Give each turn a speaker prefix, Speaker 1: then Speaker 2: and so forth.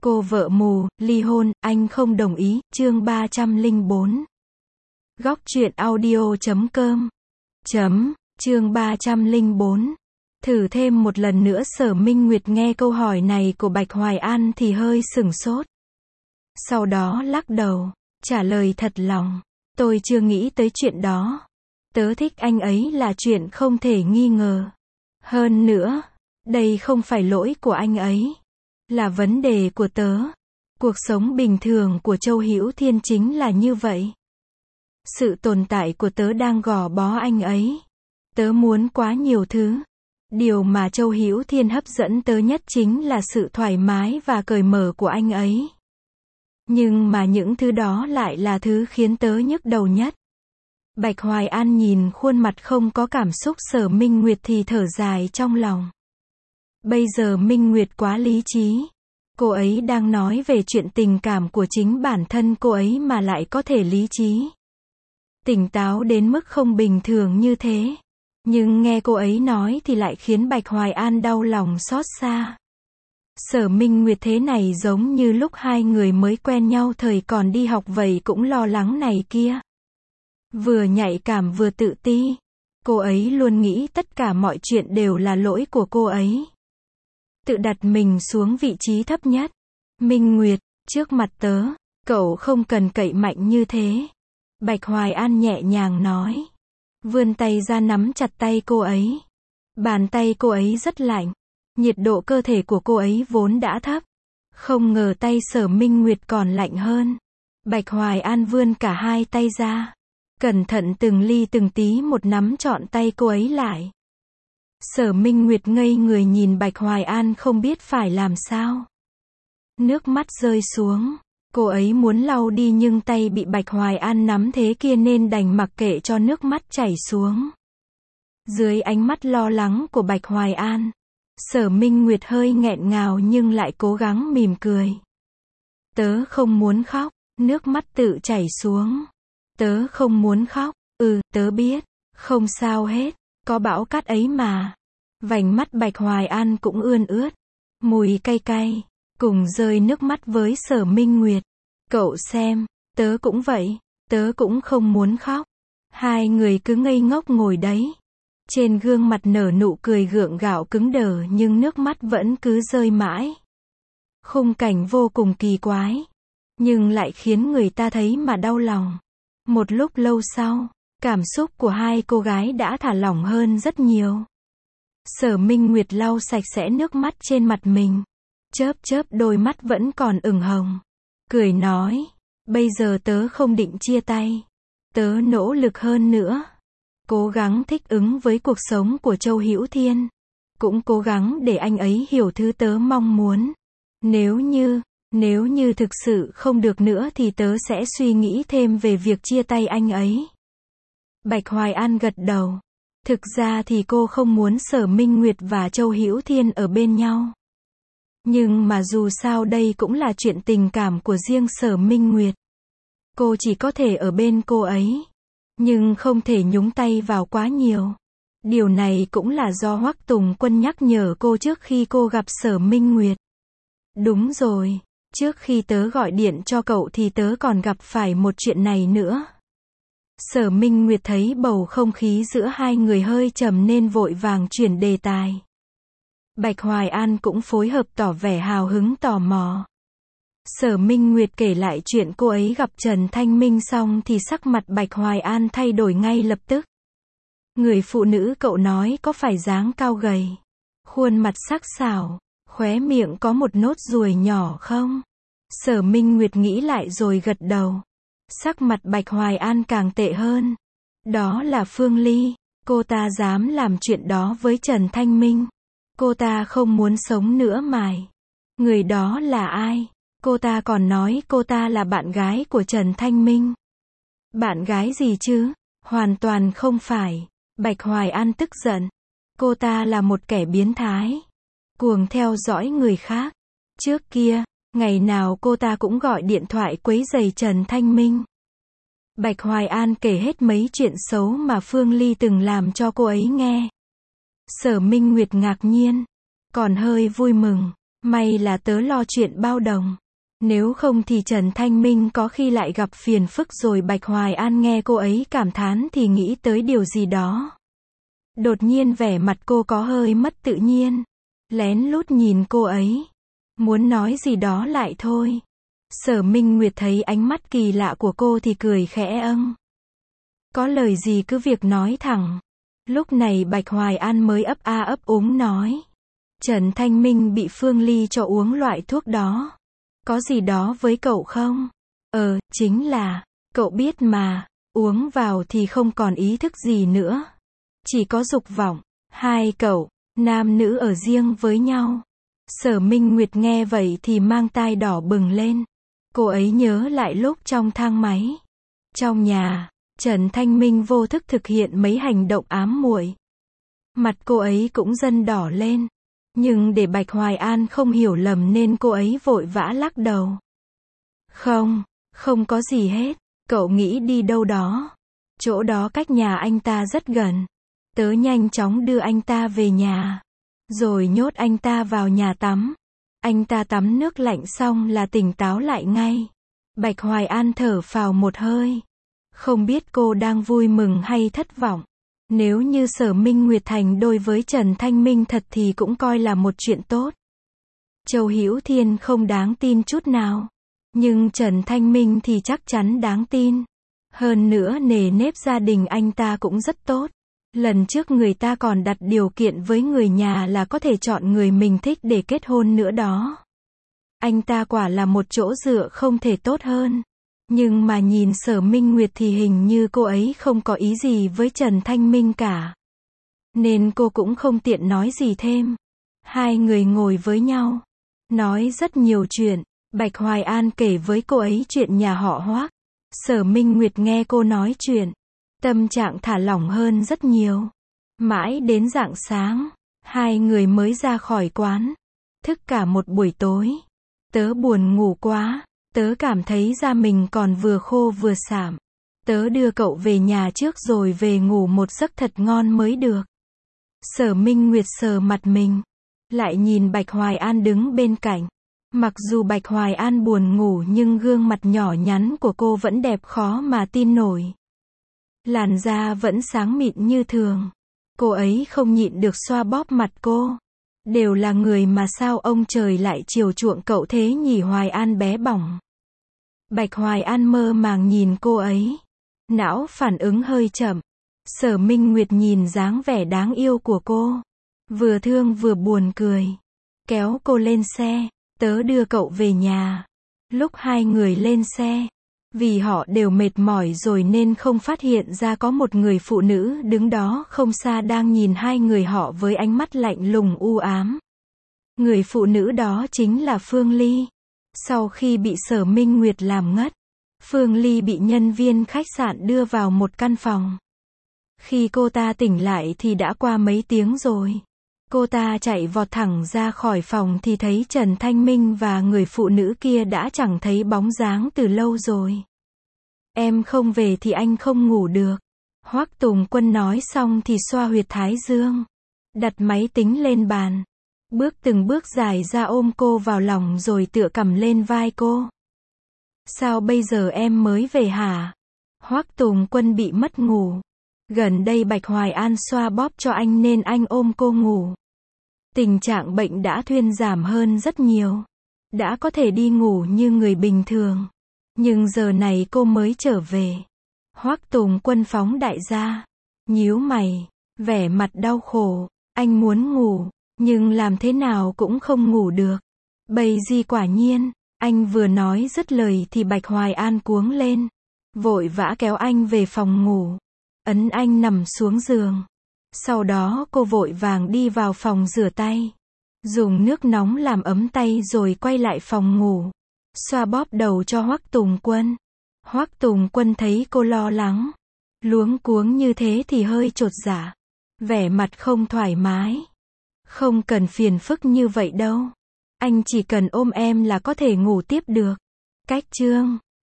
Speaker 1: Cô vợ mù, ly hôn, anh không đồng ý, chương 304. Góc truyện audio.com. Chương 304. Thử thêm một lần nữa. Sở Minh Nguyệt nghe câu hỏi này của Bạch Hoài An thì hơi sửng sốt. Sau đó lắc đầu, trả lời thật lòng. Tôi chưa nghĩ tới chuyện đó. Tớ thích anh ấy là chuyện không thể nghi ngờ. Hơn nữa, đây không phải lỗi của anh ấy. Là vấn đề của tớ. Cuộc sống bình thường của Châu Hữu Thiên chính là như vậy. Sự tồn tại của tớ đang gò bó anh ấy. Tớ muốn quá nhiều thứ. Điều mà Châu Hữu Thiên hấp dẫn tớ nhất chính là sự thoải mái và cởi mở của anh ấy. Nhưng mà những thứ đó lại là thứ khiến tớ nhức đầu nhất. Bạch Hoài An nhìn khuôn mặt không có cảm xúc Sở Minh Nguyệt thì thở dài trong lòng. Bây giờ Minh Nguyệt quá lý trí. Cô ấy đang nói về chuyện tình cảm của chính bản thân cô ấy mà lại có thể lý trí. Tỉnh táo đến mức không bình thường như thế. Nhưng nghe cô ấy nói thì lại khiến Bạch Hoài An đau lòng xót xa. Sở Minh Nguyệt thế này giống như lúc hai người mới quen nhau thời còn đi học vậy, cũng lo lắng này kia. Vừa nhạy cảm vừa tự ti. Cô ấy luôn nghĩ tất cả mọi chuyện đều là lỗi của cô ấy. Tự đặt mình xuống vị trí thấp nhất. Minh Nguyệt, trước mặt tớ, cậu không cần cậy mạnh như thế. Bạch Hoài An nhẹ nhàng nói. Vươn tay ra nắm chặt tay cô ấy. Bàn tay cô ấy rất lạnh. Nhiệt độ cơ thể của cô ấy vốn đã thấp. Không ngờ tay Sở Minh Nguyệt còn lạnh hơn. Bạch Hoài An vươn cả hai tay ra. Cẩn thận từng ly từng tí một nắm trọn tay cô ấy lại. Sở Minh Nguyệt ngây người nhìn Bạch Hoài An không biết phải làm sao. Nước mắt rơi xuống. Cô ấy muốn lau đi nhưng tay bị Bạch Hoài An nắm thế kia nên đành mặc kệ cho nước mắt chảy xuống. Dưới ánh mắt lo lắng của Bạch Hoài An, Sở Minh Nguyệt hơi nghẹn ngào nhưng lại cố gắng mỉm cười. Tớ không muốn khóc. Nước mắt tự chảy xuống. Tớ không muốn khóc. Tớ biết. Không sao hết. Có bão cát ấy mà. Vành mắt Bạch Hoài An cũng ươn ướt. Mùi cay cay. Cùng rơi nước mắt với Sở Minh Nguyệt. Cậu xem. Tớ cũng vậy. Tớ cũng không muốn khóc. Hai người cứ ngây ngốc ngồi đấy. Trên gương mặt nở nụ cười gượng gạo cứng đờ nhưng nước mắt vẫn cứ rơi mãi. Khung cảnh vô cùng kỳ quái. Nhưng lại khiến người ta thấy mà đau lòng. Một lúc lâu sau, cảm xúc của hai cô gái đã thả lỏng hơn rất nhiều. Sở Minh Nguyệt lau sạch sẽ nước mắt trên mặt mình. Chớp chớp đôi mắt vẫn còn ửng hồng. Cười nói, bây giờ tớ không định chia tay. Tớ nỗ lực hơn nữa. Cố gắng thích ứng với cuộc sống của Châu Hữu Thiên. Cũng cố gắng để anh ấy hiểu thứ tớ mong muốn. Nếu như thực sự không được nữa thì tớ sẽ suy nghĩ thêm về việc chia tay anh ấy. Bạch Hoài An gật đầu. Thực ra thì cô không muốn Sở Minh Nguyệt và Châu Hữu Thiên ở bên nhau. Nhưng mà dù sao đây cũng là chuyện tình cảm của riêng Sở Minh Nguyệt. Cô chỉ có thể ở bên cô ấy. Nhưng không thể nhúng tay vào quá nhiều. Điều này cũng là do Hoắc Tùng Quân nhắc nhở cô trước khi cô gặp Sở Minh Nguyệt. Đúng rồi, trước khi tớ gọi điện cho cậu thì tớ còn gặp phải một chuyện này nữa. Sở Minh Nguyệt thấy bầu không khí giữa hai người hơi trầm nên vội vàng chuyển đề tài. Bạch Hoài An cũng phối hợp tỏ vẻ hào hứng tò mò. Sở Minh Nguyệt kể lại chuyện cô ấy gặp Trần Thanh Minh xong thì sắc mặt Bạch Hoài An thay đổi ngay lập tức. Người phụ nữ cậu nói có phải dáng cao gầy, khuôn mặt sắc sảo, khóe miệng có một nốt ruồi nhỏ không? Sở Minh Nguyệt nghĩ lại rồi gật đầu. Sắc mặt Bạch Hoài An càng tệ hơn. Đó là Phương Ly. Cô ta dám làm chuyện đó với Trần Thanh Minh. Cô ta không muốn sống nữa mải. Người đó là ai? Cô ta còn nói cô ta là bạn gái của Trần Thanh Minh. Bạn gái gì chứ? Hoàn toàn không phải. Bạch Hoài An tức giận. Cô ta là một kẻ biến thái. Cuồng theo dõi người khác. Trước kia, ngày nào cô ta cũng gọi điện thoại quấy rầy Trần Thanh Minh. Bạch Hoài An kể hết mấy chuyện xấu mà Phương Ly từng làm cho cô ấy nghe. Sở Minh Nguyệt ngạc nhiên. Còn hơi vui mừng. May là tớ lo chuyện bao đồng. Nếu không thì Trần Thanh Minh có khi lại gặp phiền phức rồi. Bạch Hoài An nghe cô ấy cảm thán thì nghĩ tới điều gì đó. Đột nhiên vẻ mặt cô có hơi mất tự nhiên. Lén lút nhìn cô ấy. Muốn nói gì đó lại thôi. Sở Minh Nguyệt thấy ánh mắt kỳ lạ của cô thì cười khẽ Có lời gì cứ việc nói thẳng. Lúc này Bạch Hoài An mới ấp a ấp úng nói. Trần Thanh Minh bị Phương Ly cho uống loại thuốc đó. Có gì đó với cậu không? Chính là, cậu biết mà, uống vào thì không còn ý thức gì nữa. Chỉ có dục vọng. Hai cậu, nam nữ ở riêng với nhau. Sở Minh Nguyệt nghe vậy thì mang tai đỏ bừng lên. Cô ấy nhớ lại lúc trong thang máy. Trong nhà, Trần Thanh Minh vô thức thực hiện mấy hành động ám muội. Mặt cô ấy cũng dần đỏ lên. Nhưng để Bạch Hoài An không hiểu lầm nên cô ấy vội vã lắc đầu. Không có gì hết. Cậu nghĩ đi đâu đó? Chỗ đó cách nhà anh ta rất gần. Tớ nhanh chóng đưa anh ta về nhà. Rồi nhốt anh ta vào nhà tắm. Anh ta tắm nước lạnh xong là tỉnh táo lại ngay. Bạch Hoài An thở phào một hơi. Không biết cô đang vui mừng hay thất vọng. Nếu như Sở Minh Nguyệt thành đôi với Trần Thanh Minh thật thì cũng coi là một chuyện tốt. Châu Hữu Thiên không đáng tin chút nào. Nhưng Trần Thanh Minh thì chắc chắn đáng tin. Hơn nữa nề nếp gia đình anh ta cũng rất tốt. Lần trước người ta còn đặt điều kiện với người nhà là có thể chọn người mình thích để kết hôn nữa đó. Anh ta quả là một chỗ dựa không thể tốt hơn. Nhưng mà nhìn Sở Minh Nguyệt thì hình như cô ấy không có ý gì với Trần Thanh Minh cả. Nên cô cũng không tiện nói gì thêm. Hai người ngồi với nhau. Nói rất nhiều chuyện. Bạch Hoài An kể với cô ấy chuyện nhà họ Hoác. Sở Minh Nguyệt nghe cô nói chuyện. Tâm trạng thả lỏng hơn rất nhiều. Mãi đến rạng sáng, hai người mới ra khỏi quán. Thức cả một buổi tối. Tớ buồn ngủ quá. Tớ cảm thấy da mình còn vừa khô vừa sạm. Tớ đưa cậu về nhà trước rồi về ngủ một giấc thật ngon mới được. Sở Minh Nguyệt sờ mặt mình. Lại nhìn Bạch Hoài An đứng bên cạnh. Mặc dù Bạch Hoài An buồn ngủ nhưng gương mặt nhỏ nhắn của cô vẫn đẹp khó mà tin nổi. Làn da vẫn sáng mịn như thường. Cô ấy không nhịn được xoa bóp mặt cô. Đều là người mà sao ông trời lại chiều chuộng cậu thế nhỉ? Hoài An bé bỏng. Bạch Hoài An mơ màng nhìn cô ấy. Não phản ứng hơi chậm. Sở Minh Nguyệt nhìn dáng vẻ đáng yêu của cô. Vừa thương vừa buồn cười. Kéo cô lên xe. Tớ đưa cậu về nhà. Lúc hai người lên xe. Vì họ đều mệt mỏi rồi nên không phát hiện ra có một người phụ nữ đứng đó không xa đang nhìn hai người họ với ánh mắt lạnh lùng u ám. Người phụ nữ đó chính là Phương Ly. Sau khi bị Sở Minh Nguyệt làm ngất, Phương Ly bị nhân viên khách sạn đưa vào một căn phòng. Khi cô ta tỉnh lại thì đã qua mấy tiếng rồi. Cô ta chạy vọt thẳng ra khỏi phòng thì thấy Trần Thanh Minh và người phụ nữ kia đã chẳng thấy bóng dáng từ lâu rồi. Em không về thì anh không ngủ được. Hoắc Tùng Quân nói xong thì xoa huyệt thái dương. Đặt máy tính lên bàn. Từng bước dài ra ôm cô vào lòng rồi tựa cằm lên vai cô. Sao bây giờ em mới về hả? Hoắc Tùng Quân bị mất ngủ. Gần đây Bạch Hoài An xoa bóp cho anh nên anh ôm cô ngủ. Tình trạng bệnh đã thuyên giảm hơn rất nhiều. Đã có thể đi ngủ như người bình thường. Nhưng giờ này cô mới trở về. Hoắc Tùng Quân phóng đại ra. Nhíu mày. Vẻ mặt đau khổ. Anh muốn ngủ. Nhưng làm thế nào cũng không ngủ được. Bầy gì quả nhiên. Anh vừa nói dứt lời thì Bạch Hoài An cuống lên. Vội vã kéo anh về phòng ngủ. Ấn anh nằm xuống giường. Sau đó cô vội vàng đi vào phòng rửa tay. Dùng nước nóng làm ấm tay rồi quay lại phòng ngủ. Xoa bóp đầu cho Hoắc Tùng Quân. Hoắc Tùng Quân thấy cô lo lắng, luống cuống như thế thì hơi chột dạ. Vẻ mặt không thoải mái. Không cần phiền phức như vậy đâu. Anh chỉ cần ôm em là có thể ngủ tiếp được. Cách chương